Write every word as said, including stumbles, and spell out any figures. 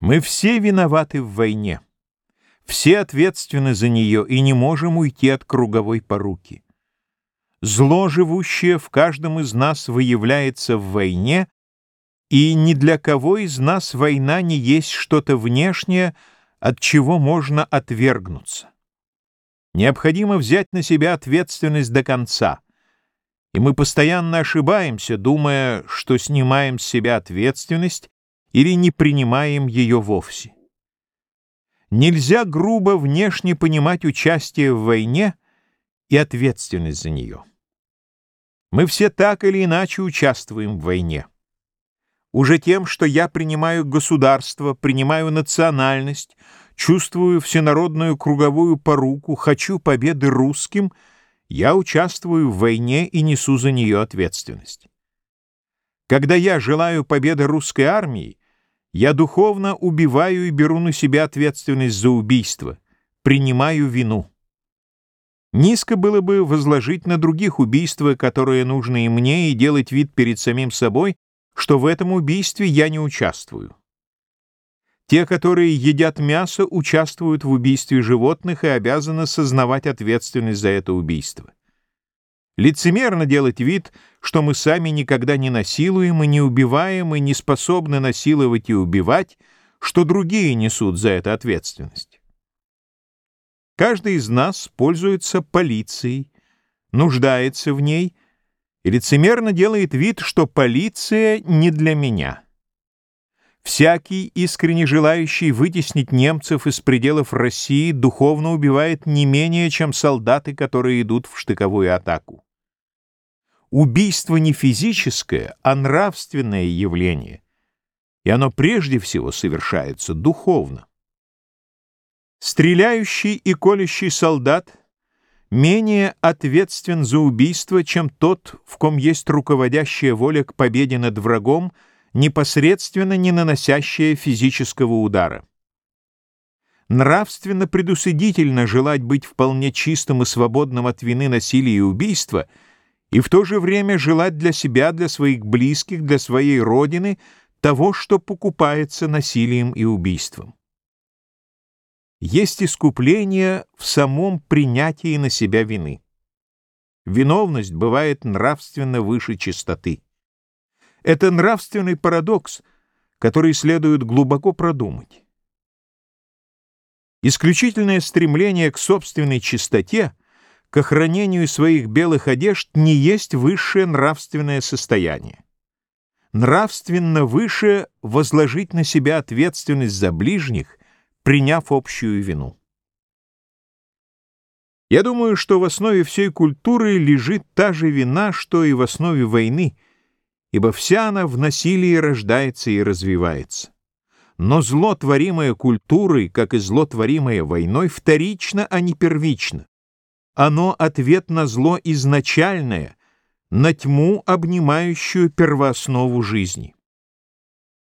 Мы все виноваты в войне, все ответственны за нее и не можем уйти от круговой поруки. Зло, живущее в каждом из нас, выявляется в войне, и ни для кого из нас война не есть что-то внешнее, от чего можно отвергнуться. Необходимо взять на себя ответственность до конца, и мы постоянно ошибаемся, думая, что снимаем с себя ответственность или не принимаем ее вовсе. Нельзя грубо внешне понимать участие в войне и ответственность за нее. Мы все так или иначе участвуем в войне. Уже тем, что я принимаю государство, принимаю национальность, чувствую всенародную круговую поруку, хочу победы русским, я участвую в войне и несу за нее ответственность. Когда я желаю победы русской армии, я духовно убиваю и беру на себя ответственность за убийство, принимаю вину. Низко было бы возложить на других убийства, которые нужны и мне, и делать вид перед самим собой, что в этом убийстве я не участвую. Те, которые едят мясо, участвуют в убийстве животных и обязаны сознавать ответственность за это убийство. Лицемерно делать вид, что мы сами никогда не насилуем и не убиваем и не способны насиловать и убивать, что другие несут за это ответственность. Каждый из нас пользуется полицией, нуждается в ней и лицемерно делает вид, что полиция не для меня. Всякий, искренне желающий вытеснить немцев из пределов России, духовно убивает не менее, чем солдаты, которые идут в штыковую атаку. Убийство не физическое, а нравственное явление, и оно прежде всего совершается духовно. Стреляющий и колющий солдат менее ответственен за убийство, чем тот, в ком есть руководящая воля к победе над врагом, непосредственно не наносящая физического удара. Нравственно предусудительно желать быть вполне чистым и свободным от вины, насилия и убийства, и в то же время желать для себя, для своих близких, для своей родины того, что покупается насилием и убийством. Есть искупление в самом принятии на себя вины. Виновность бывает нравственно выше чистоты. Это нравственный парадокс, который следует глубоко продумать. Исключительное стремление к собственной чистоте, к охранению своих белых одежд не есть высшее нравственное состояние. Нравственно выше возложить на себя ответственность за ближних, приняв общую вину. Я думаю, что в основе всей культуры лежит та же вина, что и в основе войны, ибо вся она в насилии рождается и развивается. Но зло, творимое культурой, как и зло, творимое войной, вторично, а не первично. Оно — ответ на зло изначальное, на тьму, обнимающую первооснову жизни.